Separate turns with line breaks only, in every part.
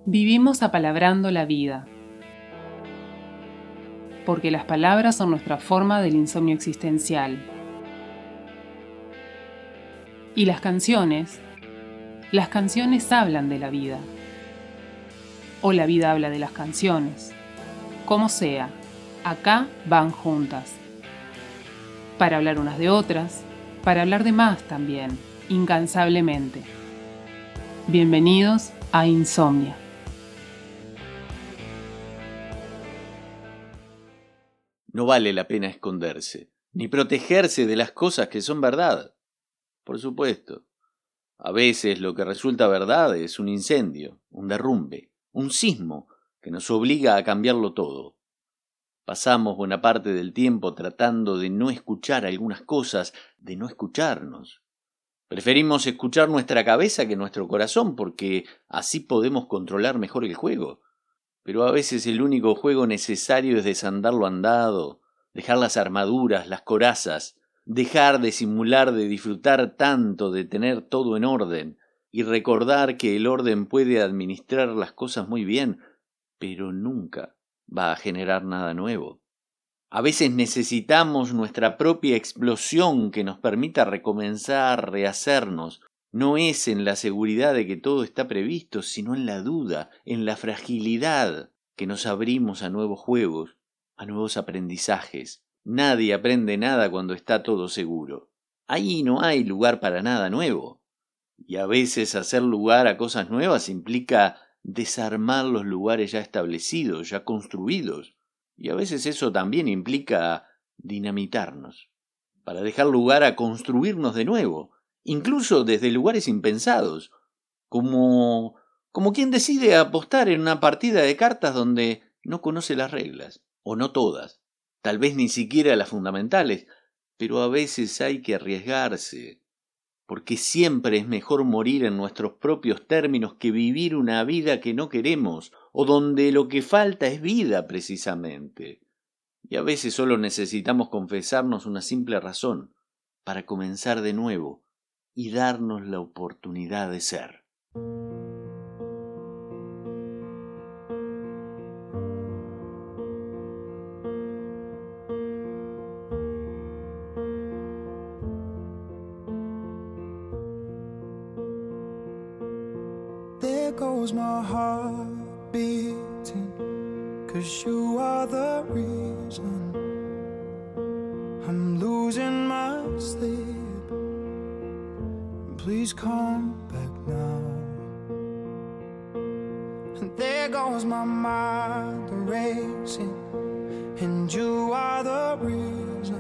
Vivimos apalabrando la vida, porque las palabras son nuestra forma del insomnio existencial. Y las canciones hablan de la vida, o la vida habla de las canciones. Como sea, acá van juntas, para hablar unas de otras, para hablar de más también, incansablemente. Bienvenidos a Insomnia.
No vale la pena esconderse, ni protegerse de las cosas que son verdad. Por supuesto, a veces lo que resulta verdad es un incendio, un derrumbe, un sismo que nos obliga a cambiarlo todo. Pasamos buena parte del tiempo tratando de no escuchar algunas cosas, de no escucharnos. Preferimos escuchar nuestra cabeza que nuestro corazón porque así podemos controlar mejor el juego. Pero a veces el único juego necesario es desandar lo andado, dejar las armaduras, las corazas, dejar de simular de disfrutar tanto de tener todo en orden y recordar que el orden puede administrar las cosas muy bien, pero nunca va a generar nada nuevo. A veces necesitamos nuestra propia explosión que nos permita recomenzar, rehacernos. No es en la seguridad de que todo está previsto, sino en la duda, en la fragilidad que nos abrimos a nuevos juegos, a nuevos aprendizajes. Nadie aprende nada cuando está todo seguro. Ahí no hay lugar para nada nuevo. Y a veces hacer lugar a cosas nuevas implica desarmar los lugares ya establecidos, ya construidos. Y a veces eso también implica dinamitarnos, para dejar lugar a construirnos de nuevo. Incluso desde lugares impensados, como quien decide apostar en una partida de cartas donde no conoce las reglas, o no todas, tal vez ni siquiera las fundamentales, pero a veces hay que arriesgarse, porque siempre es mejor morir en nuestros propios términos que vivir una vida que no queremos, o donde lo que falta es vida precisamente. Y a veces solo necesitamos confesarnos una simple razón, para comenzar de nuevo, y darnos la oportunidad de ser.
There goes my heart beating, 'cause you are the reason I'm losing my sleep. Please come back now. And there goes my mind racing, and you are the reason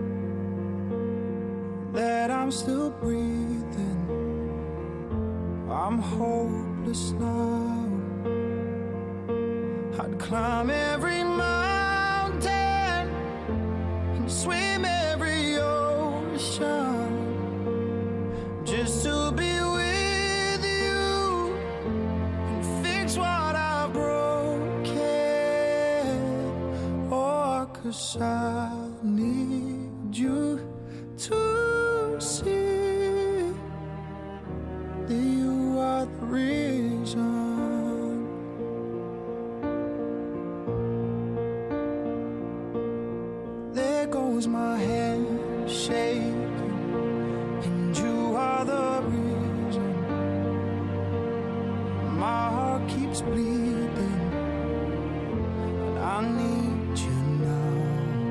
that I'm still breathing. I'm hopeless now. I'd climb every mountain and swim every ocean just to be with you and fix what I've broken. Oh, 'cause I need you to see that you are the reason. There goes my hand shaking, and you are the reason. My heart keeps bleeding, and I need you now.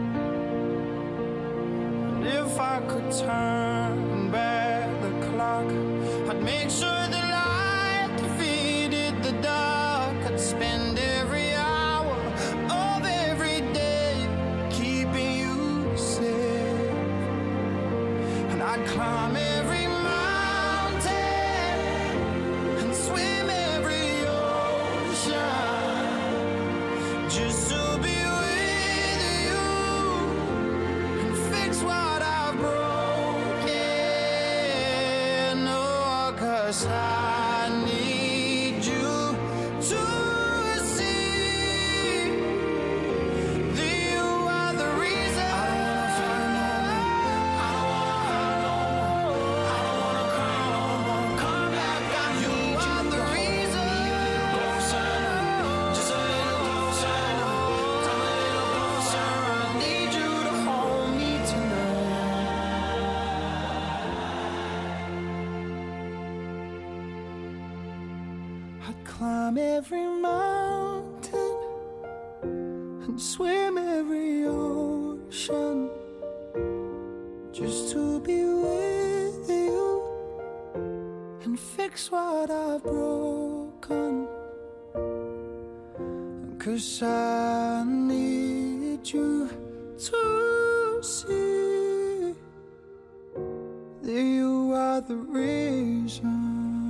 And if I could turn back the clock, I'd make sure the light defeated the dark. I'd spend every hour of every day keeping you safe, and I'd climb every mountain and swim every ocean just to be with you and fix what I've broken. Oh, 'cause I need you to see that you are the reason. I don't wanna cry no more. Come back, I need you. You are the reason. I'd climb every mountain and swim every ocean just to be with you and fix what I've broken. 'Cause I need you to see that you are the reason.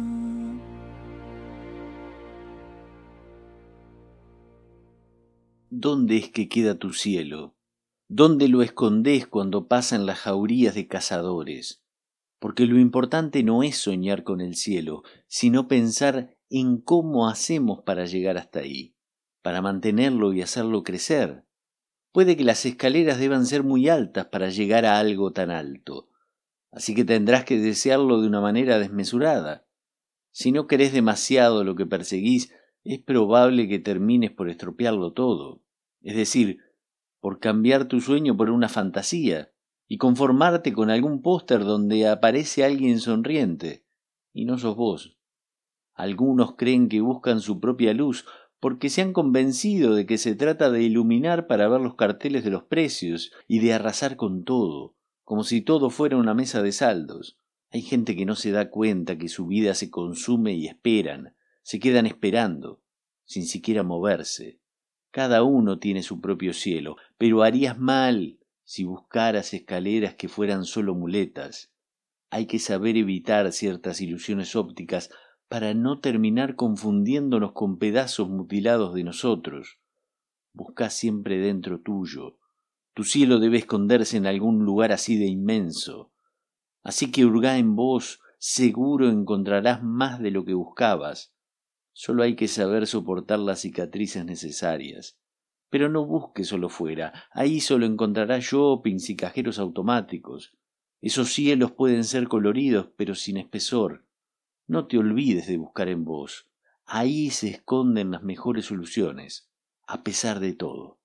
¿Dónde es que queda tu cielo? ¿Dónde lo escondés cuando pasan las jaurías de cazadores? Porque lo importante no es soñar con el cielo, sino pensar en cómo hacemos para llegar hasta ahí, para mantenerlo y hacerlo crecer. Puede que las escaleras deban ser muy altas para llegar a algo tan alto, así que tendrás que desearlo de una manera desmesurada. Si no querés demasiado lo que perseguís, es probable que termines por estropearlo todo. Es decir, por cambiar tu sueño por una fantasía y conformarte con algún póster donde aparece alguien sonriente, y no sos vos. Algunos creen que buscan su propia luz porque se han convencido de que se trata de iluminar para ver los carteles de los precios y de arrasar con todo, como si todo fuera una mesa de saldos. Hay gente que no se da cuenta que su vida se consume y esperan, se quedan esperando, sin siquiera moverse. Cada uno tiene su propio cielo, pero harías mal si buscaras escaleras que fueran solo muletas. Hay que saber evitar ciertas ilusiones ópticas para no terminar confundiéndonos con pedazos mutilados de nosotros. Buscá siempre dentro tuyo. Tu cielo debe esconderse en algún lugar así de inmenso. Así que hurgá en vos, seguro encontrarás más de lo que buscabas. Solo hay que saber soportar las cicatrices necesarias. Pero no busques solo fuera, ahí solo encontrarás shoppings y cajeros automáticos. Esos cielos pueden ser coloridos, pero sin espesor. No te olvides de buscar en vos. Ahí se esconden las mejores soluciones, a pesar de todo.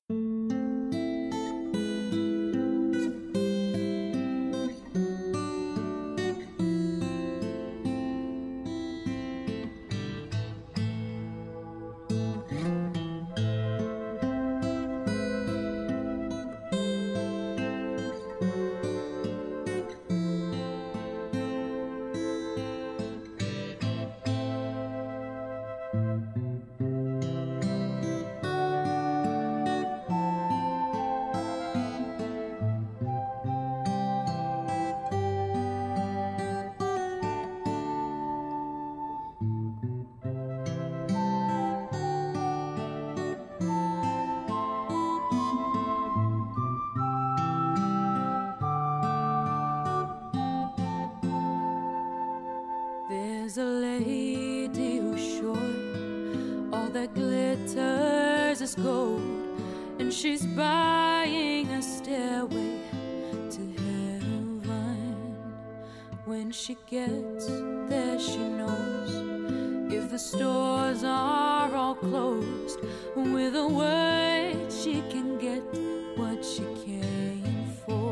There's a lady who's sure all that glitters is gold, and she's buying a stairway to heaven. When she gets there, she knows if the stores are all closed, with a word she can get what she came for.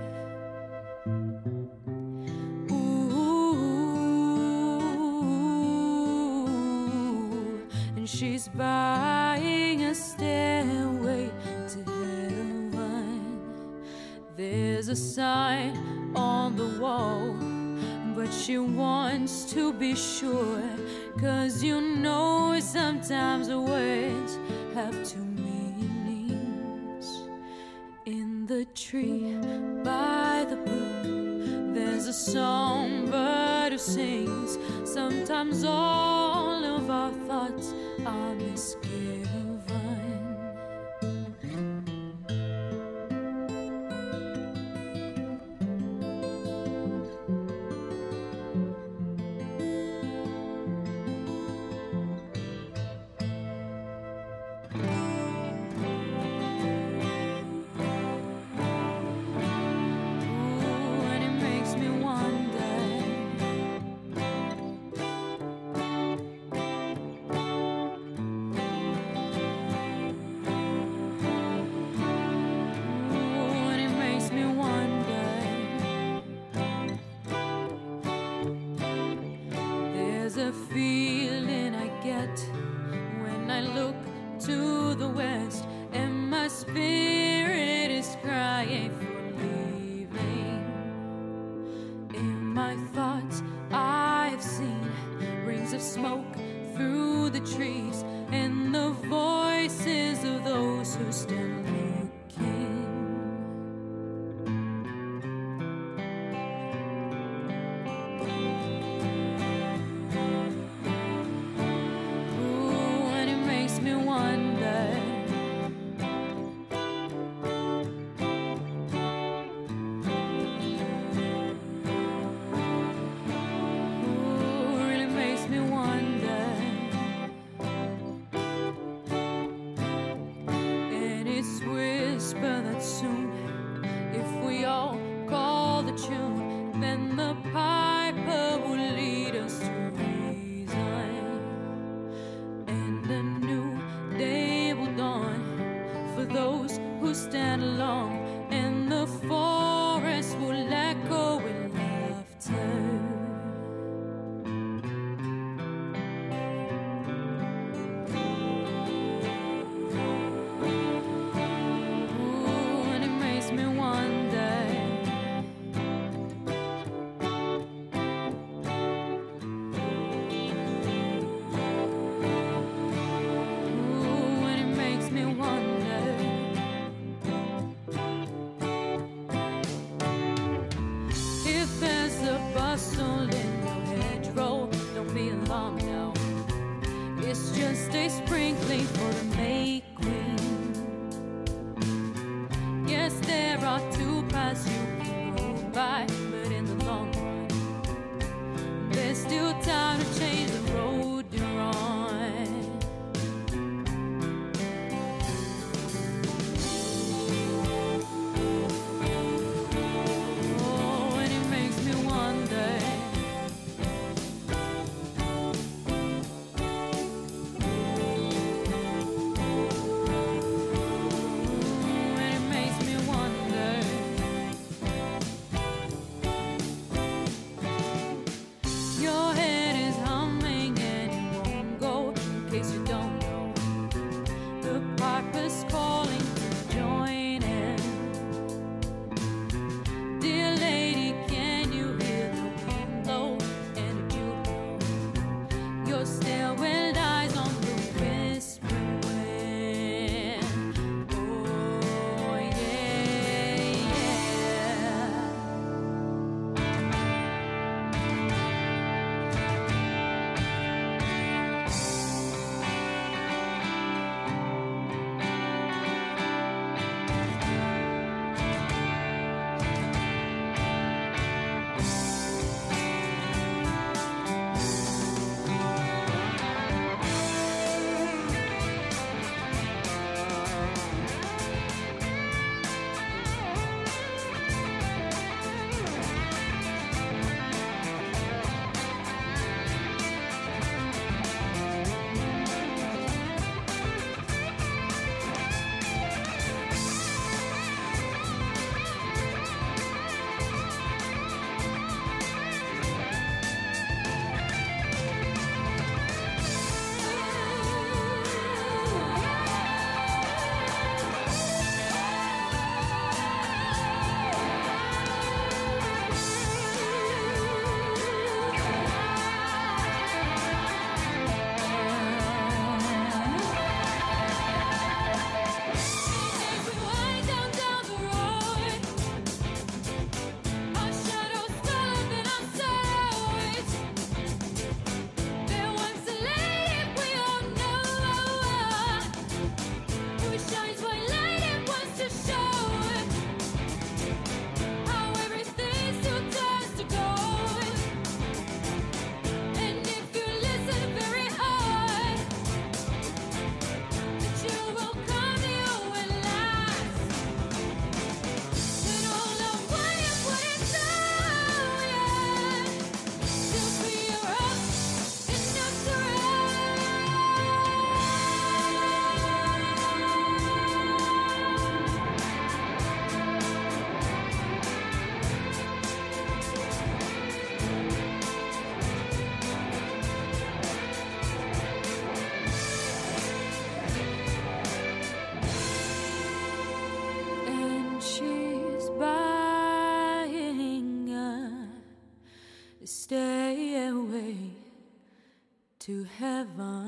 She's buying a stairway to heaven. There's a sign on the wall, but she wants to be sure, 'cause you know sometimes the words have two meanings. In the tree by the brook, there's a songbird who sings. Sometimes all of our thoughts are misgiven. A feeling I get the west, and my spirit is crying for leaving. In my thoughts I have seen rings of smoke through the trees, and the voices of those who stand looking. Ooh, and it makes me wonder. Ooh, really makes me wonder. And it's whisper that soon, if we all call the tune, then the piper will lead us to reason, and a new day will dawn for those who stand alone, and the forest will echo with laughter. Ooh, and it makes me wonder. Ooh, and it makes me wonder. If there's a bustle in your hedgerow, don't be alarmed now. It's just a sprinkling for the May Queen. Yes, there are two paths you can go by, but in the long run, there's still time to change the road you're on. Oh, and it makes me wonder. to heaven.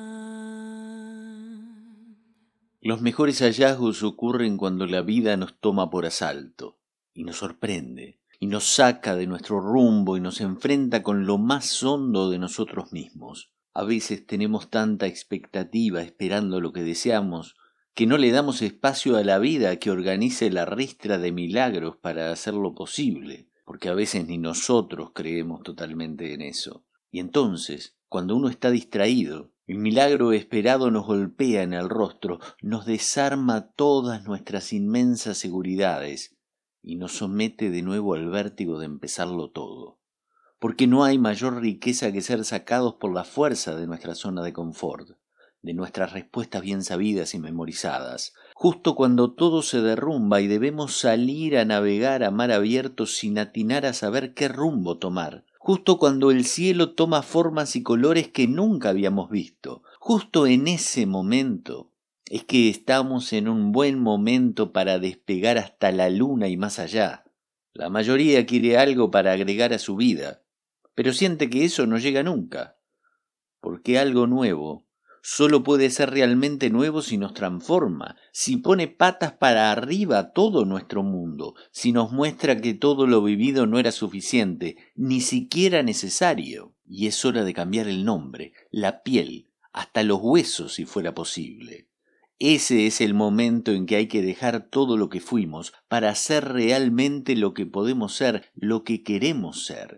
Los mejores hallazgos ocurren cuando la vida nos toma por asalto y nos sorprende y nos saca de nuestro rumbo y nos enfrenta con lo más hondo de nosotros mismos. A veces tenemos tanta expectativa esperando lo que deseamos que no le damos espacio a la vida que organice la ristra de milagros para hacerlo posible, porque a veces ni nosotros creemos totalmente en eso. Y entonces, cuando uno está distraído, el milagro esperado nos golpea en el rostro, nos desarma todas nuestras inmensas seguridades y nos somete de nuevo al vértigo de empezarlo todo. Porque no hay mayor riqueza que ser sacados por la fuerza de nuestra zona de confort, de nuestras respuestas bien sabidas y memorizadas, justo cuando todo se derrumba y debemos salir a navegar a mar abierto sin atinar a saber qué rumbo tomar, justo cuando el cielo toma formas y colores que nunca habíamos visto, justo en ese momento es que estamos en un buen momento para despegar hasta la luna y más allá. La mayoría quiere algo para agregar a su vida, pero siente que eso no llega nunca, porque algo nuevo solo puede ser realmente nuevo si nos transforma, si pone patas para arriba a todo nuestro mundo, si nos muestra que todo lo vivido no era suficiente, ni siquiera necesario, y es hora de cambiar el nombre, la piel, hasta los huesos si fuera posible. Ese es el momento en que hay que dejar todo lo que fuimos para ser realmente lo que podemos ser, lo que queremos ser.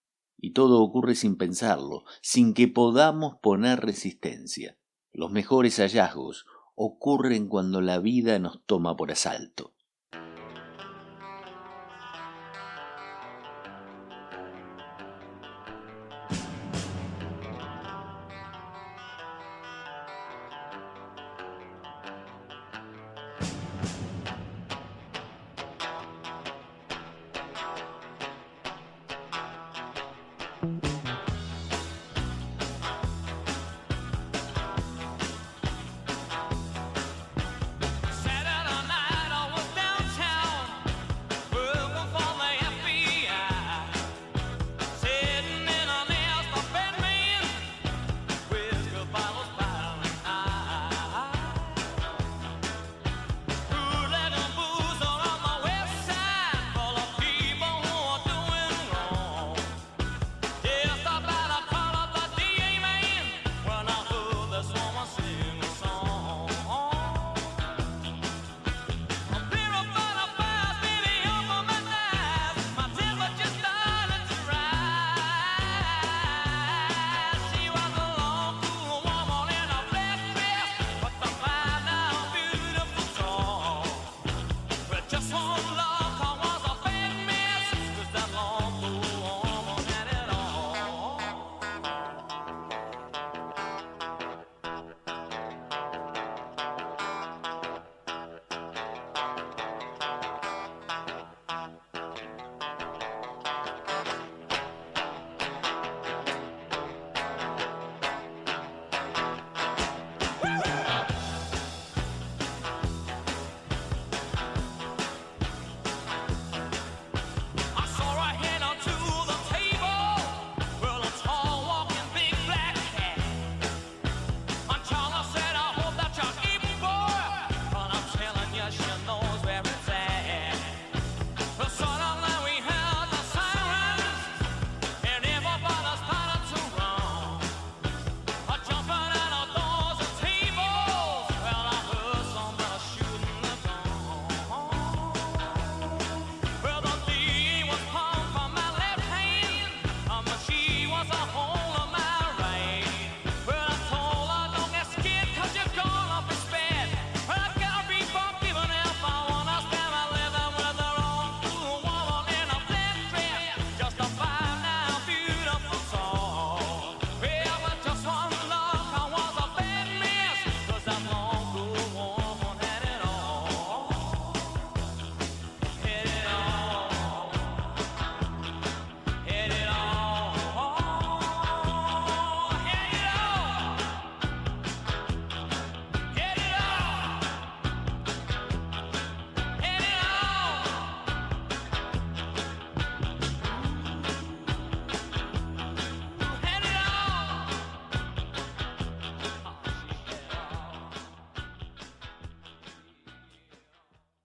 Y todo ocurre sin pensarlo, sin que podamos poner resistencia. Los mejores hallazgos ocurren cuando la vida nos toma por asalto.
Saturday night I was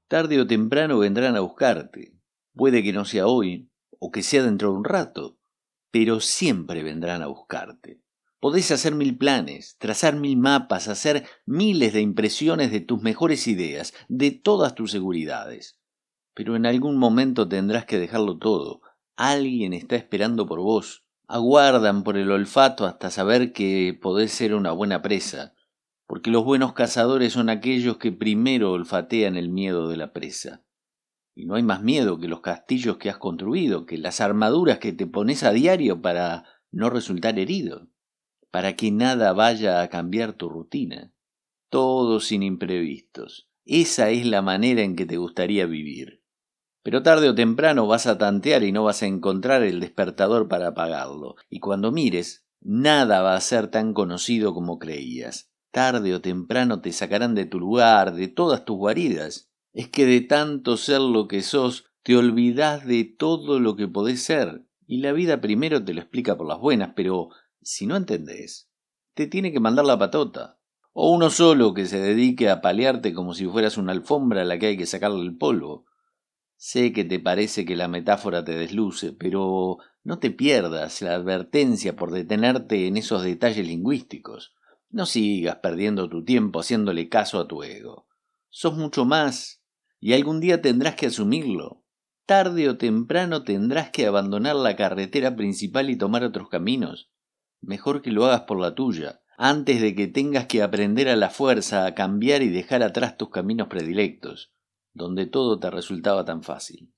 Tarde o temprano vendrán a buscarte. Puede que no sea hoy, o que sea dentro de un rato, pero siempre vendrán a buscarte. Podés hacer 1000 planes, trazar 1000 mapas, hacer miles de impresiones de tus mejores ideas, de todas tus seguridades. Pero en algún momento tendrás que dejarlo todo. Alguien está esperando por vos. Aguardan por el olfato hasta saber que podés ser una buena presa, porque los buenos cazadores son aquellos que primero olfatean el miedo de la presa. Y no hay más miedo que los castillos que has construido, que las armaduras que te pones a diario para no resultar herido, para que nada vaya a cambiar tu rutina. Todo sin imprevistos. Esa es la manera en que te gustaría vivir. Pero tarde o temprano vas a tantear y no vas a encontrar el despertador para apagarlo. Y cuando mires, nada va a ser tan conocido como creías. Tarde o temprano te sacarán de tu lugar, de todas tus guaridas. Es que de tanto ser lo que sos, te olvidás de todo lo que podés ser. Y la vida primero te lo explica por las buenas, pero si no entendés, te tiene que mandar la patota. O uno solo que se dedique a palearte como si fueras una alfombra a la que hay que sacarle el polvo. Sé que te parece que la metáfora te desluce, pero no te pierdas la advertencia por detenerte en esos detalles lingüísticos. No sigas perdiendo tu tiempo haciéndole caso a tu ego. Sos mucho más, y algún día tendrás que asumirlo. Tarde o temprano tendrás que abandonar la carretera principal y tomar otros caminos. Mejor que lo hagas por la tuya, antes de que tengas que aprender a la fuerza a cambiar y dejar atrás tus caminos predilectos, donde todo te resultaba tan fácil.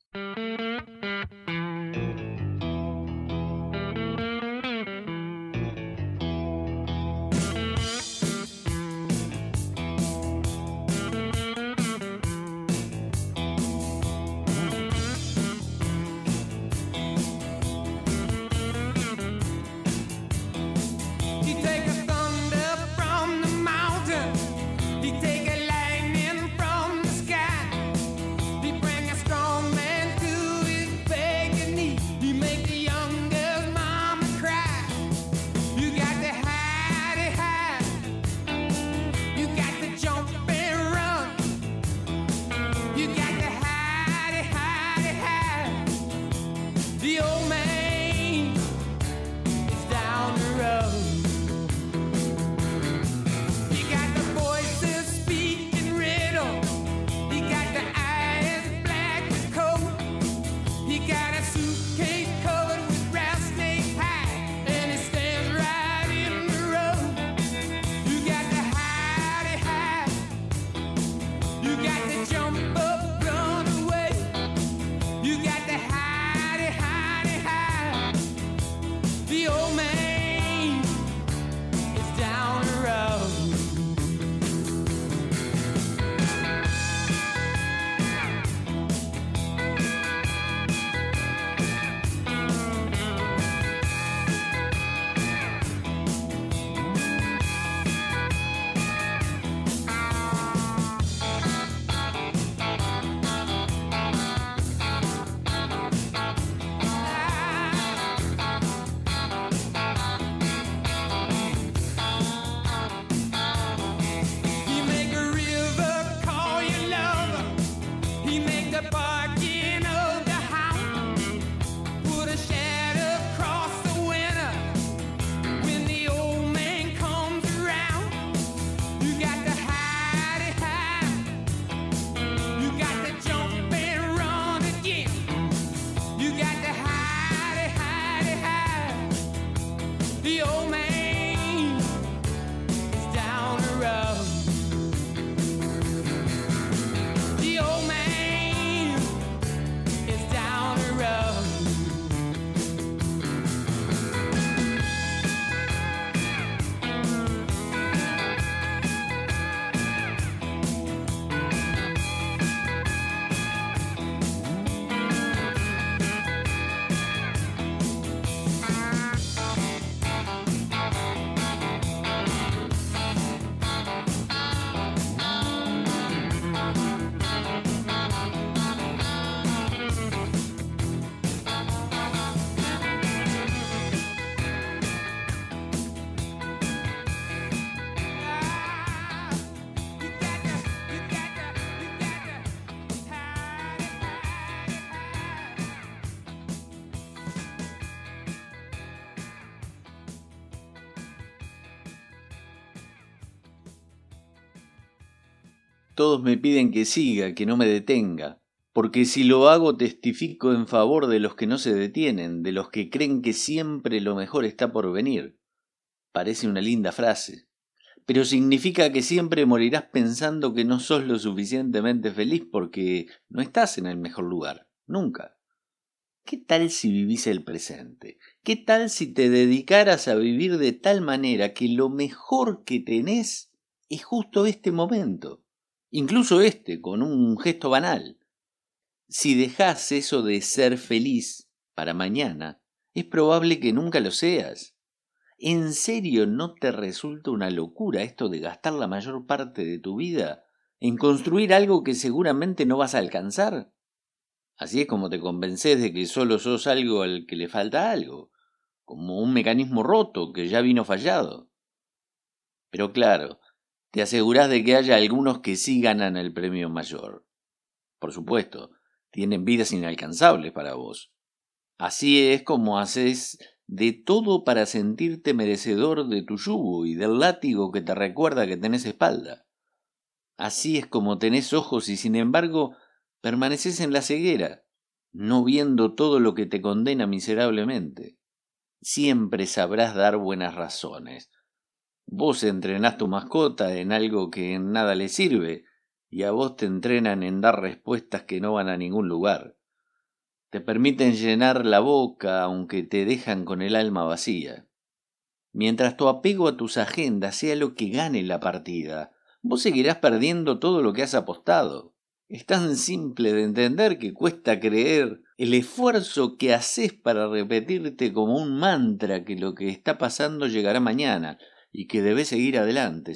Todos me piden que siga, que no me detenga, porque si lo hago testifico en favor de los que no se detienen, de los que creen que siempre lo mejor está por venir. Parece una linda frase, pero significa que siempre morirás pensando que no sos lo suficientemente feliz porque no estás en el mejor lugar, nunca. ¿Qué tal si vivís el presente? ¿Qué tal si te dedicaras a vivir de tal manera que lo mejor que tenés es justo este momento? Incluso con un gesto banal. Si dejás eso de ser feliz para mañana, es probable que nunca lo seas. ¿En serio no te resulta una locura esto de gastar la mayor parte de tu vida en construir algo que seguramente no vas a alcanzar? Así es como te convences de que solo sos algo al que le falta algo, como un mecanismo roto que ya vino fallado. Pero claro, te asegurás de que haya algunos que sí ganan el premio mayor. Por supuesto, tienen vidas inalcanzables para vos. Así es como haces de todo para sentirte merecedor de tu yugo y del látigo que te recuerda que tenés espalda. Así es como tenés ojos y sin embargo permaneces en la ceguera, no viendo todo lo que te condena miserablemente. Siempre sabrás dar buenas razones. Vos entrenás tu mascota en algo que en nada le sirve, y a vos te entrenan en dar respuestas que no van a ningún lugar. Te permiten llenar la boca aunque te dejan con el alma vacía. Mientras tu apego a tus agendas sea lo que gane la partida, vos seguirás perdiendo todo lo que has apostado. Es tan simple de entender que cuesta creer el esfuerzo que haces para repetirte como un mantra que lo que está pasando llegará mañana y que debes seguir adelante,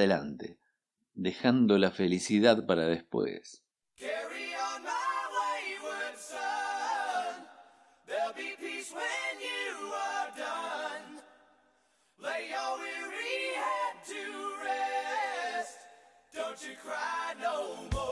dejando la felicidad para después.
Carry on my wayward son. There'll be peace when you are done. Lay your weary head to rest. Don't you cry no more.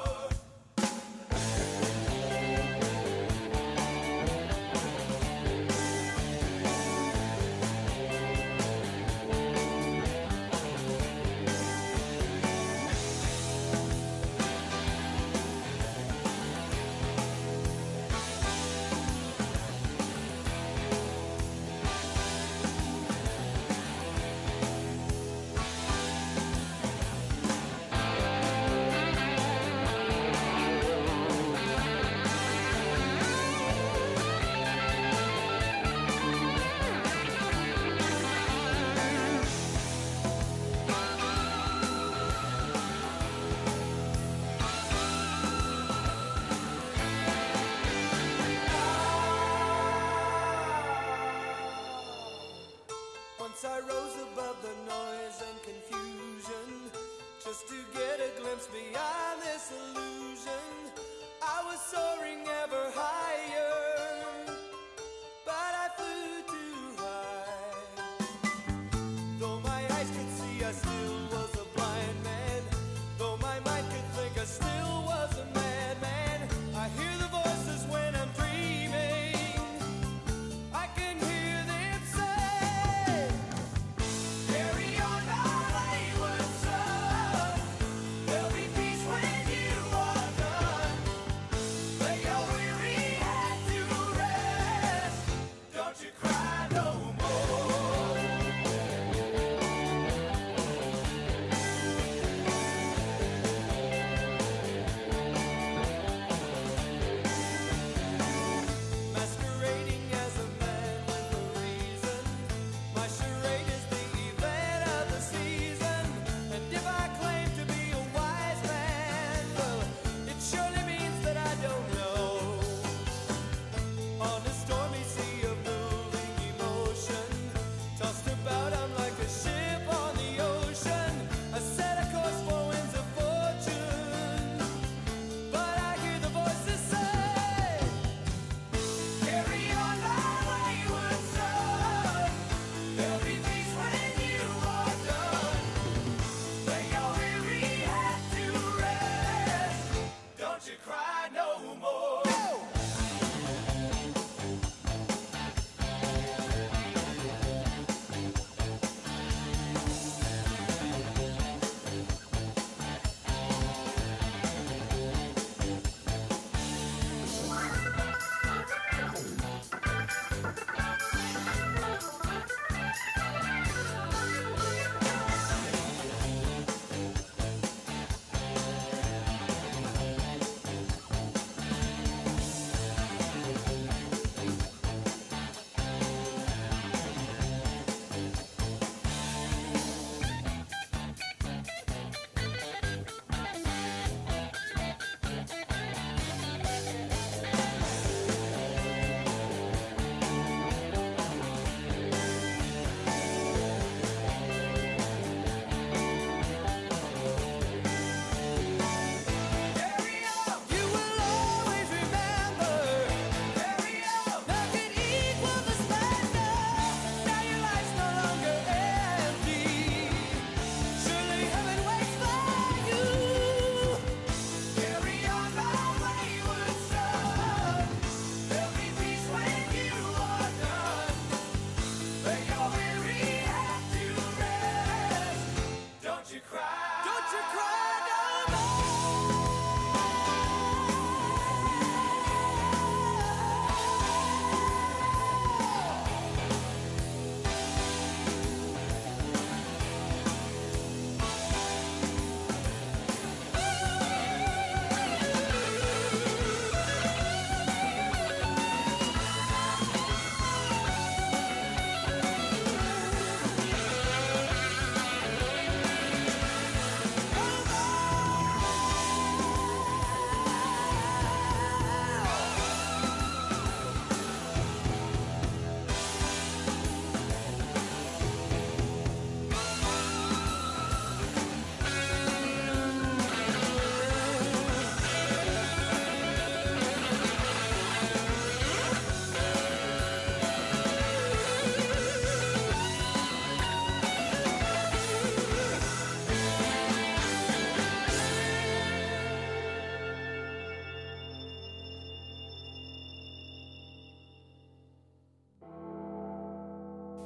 Once I rose above the noise and confusion, just to get a glimpse beyond this illusion. I was soaring ever higher, but I flew too high. Though my eyes could see, I still was a blind man. Though my mind could think, I still was a madman. I hear the voices when I'm dreaming. I can hear them say, carry on my wayward son. There'll be peace when you are done. Lay your weary head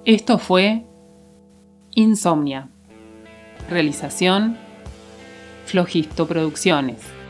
Esto fue Insomnia. Realización Flojisto Producciones.